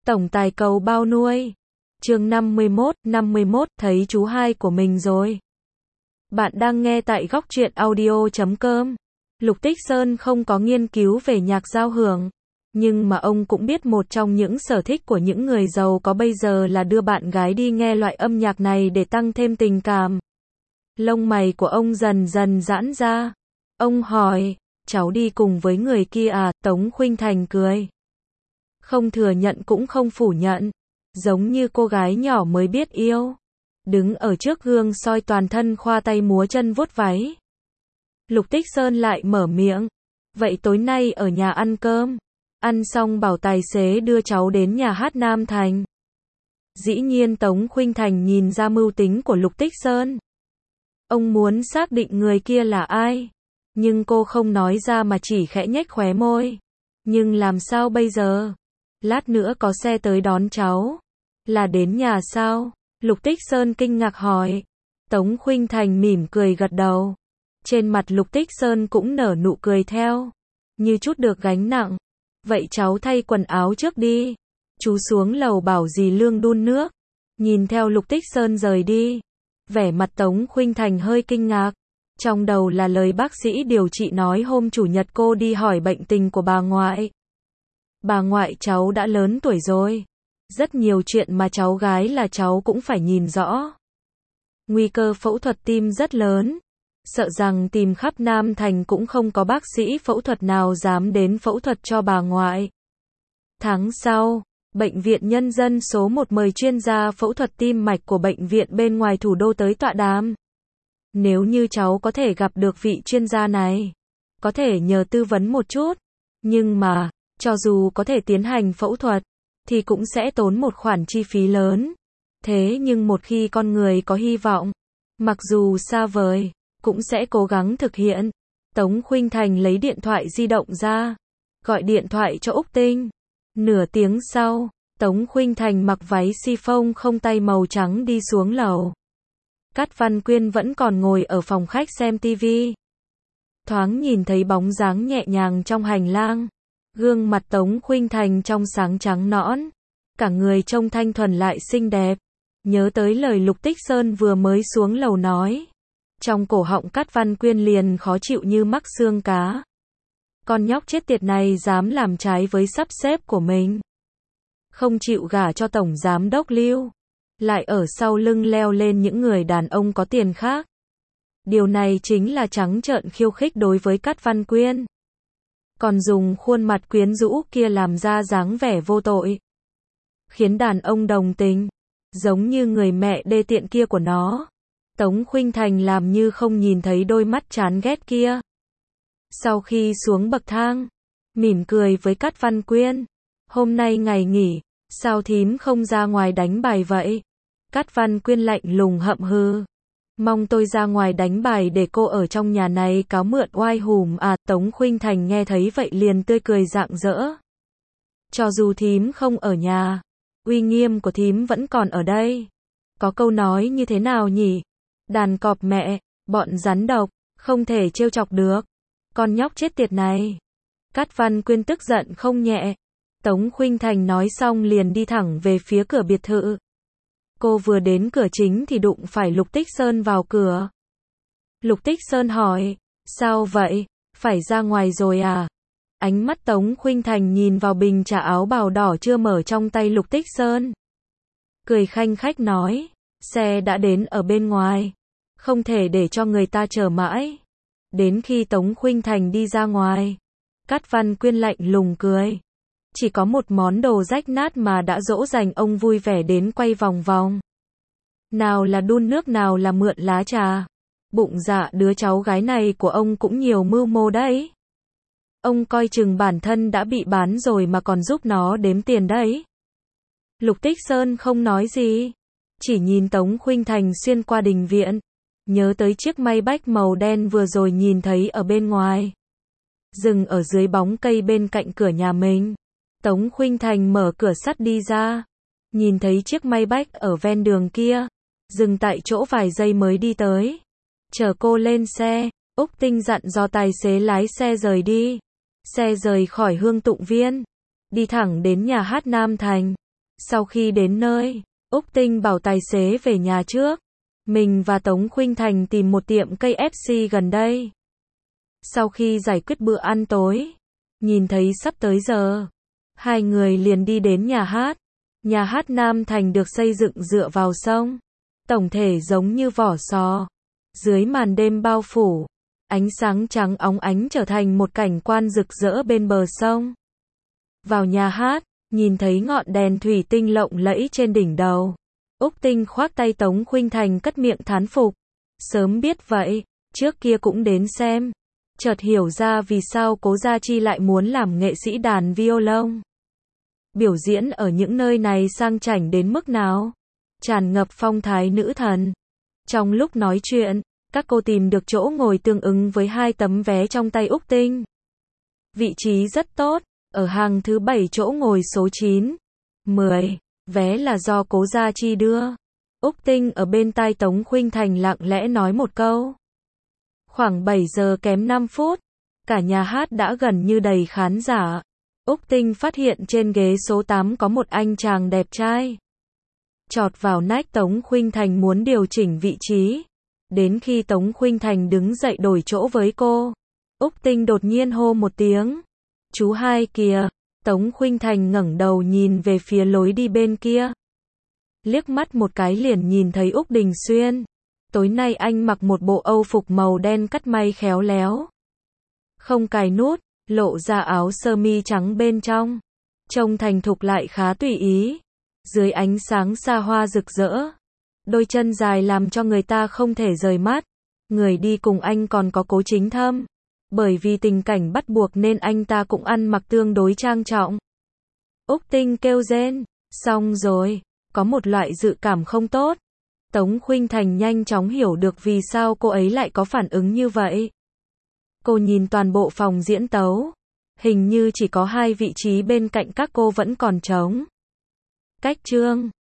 Tổng tài cầu bao nuôi. Chương 51, thấy chú hai của mình rồi. Bạn đang nghe tại góc truyện audio.com. Lục Tích Sơn không có nghiên cứu về nhạc giao hưởng, nhưng mà ông cũng biết một trong những sở thích của những người giàu có bây giờ là đưa bạn gái đi nghe loại âm nhạc này để tăng thêm tình cảm. Lông mày của ông dần dần giãn ra. Ông hỏi, cháu đi cùng với người kia à? Tống Khuynh Thành cười. Không thừa nhận cũng không phủ nhận, giống như cô gái nhỏ mới biết yêu. Đứng ở trước gương soi toàn thân khoa tay múa chân vuốt váy. Lục Tích Sơn lại mở miệng. Vậy tối nay ở nhà ăn cơm. Ăn xong bảo tài xế đưa cháu đến nhà hát Nam Thành. Dĩ nhiên Tống Khuynh Thành nhìn ra mưu tính của Lục Tích Sơn. Ông muốn xác định người kia là ai. Nhưng cô không nói ra mà chỉ khẽ nhếch khóe môi. Nhưng làm sao bây giờ? Lát nữa có xe tới đón cháu. Là đến nhà sao? Lục Tích Sơn kinh ngạc hỏi. Tống Khuynh Thành mỉm cười gật đầu. Trên mặt Lục Tích Sơn cũng nở nụ cười theo. Như chút được gánh nặng. Vậy cháu thay quần áo trước đi. Chú xuống lầu bảo dì Lương đun nước. Nhìn theo Lục Tích Sơn rời đi. Vẻ mặt Tống Khuynh Thành hơi kinh ngạc. Trong đầu là lời bác sĩ điều trị nói hôm chủ nhật cô đi hỏi bệnh tình của bà ngoại. Bà ngoại cháu đã lớn tuổi rồi. Rất nhiều chuyện mà cháu gái là cháu cũng phải nhìn rõ. Nguy cơ phẫu thuật tim rất lớn. Sợ rằng tìm khắp Nam Thành cũng không có bác sĩ phẫu thuật nào dám đến phẫu thuật cho bà ngoại. Tháng sau, Bệnh viện Nhân dân số 1 mời chuyên gia phẫu thuật tim mạch của bệnh viện bên ngoài thủ đô tới tọa đàm. Nếu như cháu có thể gặp được vị chuyên gia này, có thể nhờ tư vấn một chút. Nhưng mà, cho dù có thể tiến hành phẫu thuật, thì cũng sẽ tốn một khoản chi phí lớn. Thế nhưng một khi con người có hy vọng, mặc dù xa vời, cũng sẽ cố gắng thực hiện. Tống Khuynh Thành lấy điện thoại di động ra, gọi điện thoại cho Úc Tinh. Nửa tiếng sau, Tống Khuynh Thành mặc váy chiffon không tay màu trắng đi xuống lầu. Cát Văn Quyên vẫn còn ngồi ở phòng khách xem tivi. Thoáng nhìn thấy bóng dáng nhẹ nhàng trong hành lang. Gương mặt Tống Khuynh Thành trong sáng trắng nõn. Cả người trông thanh thuần lại xinh đẹp. Nhớ tới lời Lục Tích Sơn vừa mới xuống lầu nói. Trong cổ họng Cát Văn Quyên liền khó chịu như mắc xương cá. Con nhóc chết tiệt này dám làm trái với sắp xếp của mình. Không chịu gả cho Tổng Giám đốc Lưu. Lại ở sau lưng leo lên những người đàn ông có tiền khác. Điều này chính là trắng trợn khiêu khích đối với Cát Văn Quyên. Còn dùng khuôn mặt quyến rũ kia làm ra dáng vẻ vô tội. Khiến đàn ông đồng tình. Giống như người mẹ đê tiện kia của nó. Tống Khuynh Thành làm như không nhìn thấy đôi mắt chán ghét kia. Sau khi xuống bậc thang, mỉm cười với Cát Văn Quyên. Hôm nay ngày nghỉ, sao thím không ra ngoài đánh bài vậy? Cát Văn Quyên lạnh lùng hậm hư. Mong tôi ra ngoài đánh bài để cô ở trong nhà này cáo mượn oai hùm à? Tống Khuynh Thành nghe thấy vậy liền tươi cười rạng rỡ. Cho dù thím không ở nhà, uy nghiêm của thím vẫn còn ở đây. Có câu nói như thế nào nhỉ? Đàn cọp mẹ, bọn rắn độc, không thể trêu chọc được. Con nhóc chết tiệt này. Cát Văn Quyên tức giận không nhẹ. Tống Khuynh Thành nói xong liền đi thẳng về phía cửa biệt thự. Cô vừa đến cửa chính thì đụng phải Lục Tích Sơn vào cửa. Lục Tích Sơn hỏi, sao vậy, phải ra ngoài rồi à? Ánh mắt Tống Khuynh Thành nhìn vào bình trà áo bào đỏ chưa mở trong tay Lục Tích Sơn. Cười khanh khách nói, xe đã đến ở bên ngoài. Không thể để cho người ta chờ mãi. Đến khi Tống Khuynh Thành đi ra ngoài, Cát Văn Quyên lạnh lùng cười. Chỉ có một món đồ rách nát mà đã dỗ dành ông vui vẻ đến quay vòng vòng. Nào là đun nước nào là mượn lá trà. Bụng dạ đứa cháu gái này của ông cũng nhiều mưu mô đấy. Ông coi chừng bản thân đã bị bán rồi mà còn giúp nó đếm tiền đấy. Lục Tích Sơn không nói gì. Chỉ nhìn Tống Khuynh Thành xuyên qua đình viện. Nhớ tới chiếc Maybach màu đen vừa rồi nhìn thấy ở bên ngoài. Dừng ở dưới bóng cây bên cạnh cửa nhà mình. Tống Khuynh Thành mở cửa sắt đi ra. Nhìn thấy chiếc Maybach ở ven đường kia. Dừng tại chỗ vài giây mới đi tới. Chở cô lên xe. Úc Tinh dặn dò tài xế lái xe rời đi. Xe rời khỏi Hương Tụng Viên. Đi thẳng đến nhà hát Nam Thành. Sau khi đến nơi, Úc Tinh bảo tài xế về nhà trước. Mình và Tống Khuynh Thành tìm một tiệm KFC gần đây. Sau khi giải quyết bữa ăn tối, nhìn thấy sắp tới giờ, hai người liền đi đến nhà hát. Nhà hát Nam Thành được xây dựng dựa vào sông, tổng thể giống như vỏ sò. Dưới màn đêm bao phủ, ánh sáng trắng óng ánh trở thành một cảnh quan rực rỡ bên bờ sông. Vào nhà hát, nhìn thấy ngọn đèn thủy tinh lộng lẫy trên đỉnh đầu. Úc Tinh khoác tay Tống Khuynh Thành cất miệng thán phục. Sớm biết vậy, trước kia cũng đến xem. Chợt hiểu ra vì sao Cố Gia Chi lại muốn làm nghệ sĩ đàn violon. Biểu diễn ở những nơi này sang chảnh đến mức nào? Tràn ngập phong thái nữ thần. Trong lúc nói chuyện, các cô tìm được chỗ ngồi tương ứng với hai tấm vé trong tay Úc Tinh. Vị trí rất tốt, ở hàng thứ 7 chỗ ngồi số 9. 10. Vé là do Cố Gia Chi đưa. Úc Tinh ở bên tai Tống Khuynh Thành lặng lẽ nói một câu. Khoảng 7 giờ kém 5 phút, cả nhà hát đã gần như đầy khán giả. Úc Tinh phát hiện trên ghế số 8 có một anh chàng đẹp trai. Chọt vào nách Tống Khuynh Thành muốn điều chỉnh vị trí. Đến khi Tống Khuynh Thành đứng dậy đổi chỗ với cô, Úc Tinh đột nhiên hô một tiếng. Chú hai kìa. Tống Khuynh Thành ngẩng đầu nhìn về phía lối đi bên kia. Liếc mắt một cái liền nhìn thấy Úc Đình Xuyên. Tối nay anh mặc một bộ Âu phục màu đen cắt may khéo léo. Không cài nút, lộ ra áo sơ mi trắng bên trong. Trông thành thục lại khá tùy ý. Dưới ánh sáng xa hoa rực rỡ, đôi chân dài làm cho người ta không thể rời mắt. Người đi cùng anh còn có Cố Chính Thâm. Bởi vì tình cảnh bắt buộc nên anh ta cũng ăn mặc tương đối trang trọng. Úc Tinh kêu rên. Xong rồi, có một loại dự cảm không tốt. Tống Khuynh Thành nhanh chóng hiểu được vì sao cô ấy lại có phản ứng như vậy. Cô nhìn toàn bộ phòng diễn tấu. Hình như chỉ có 2 vị trí bên cạnh các cô vẫn còn trống. Cách chương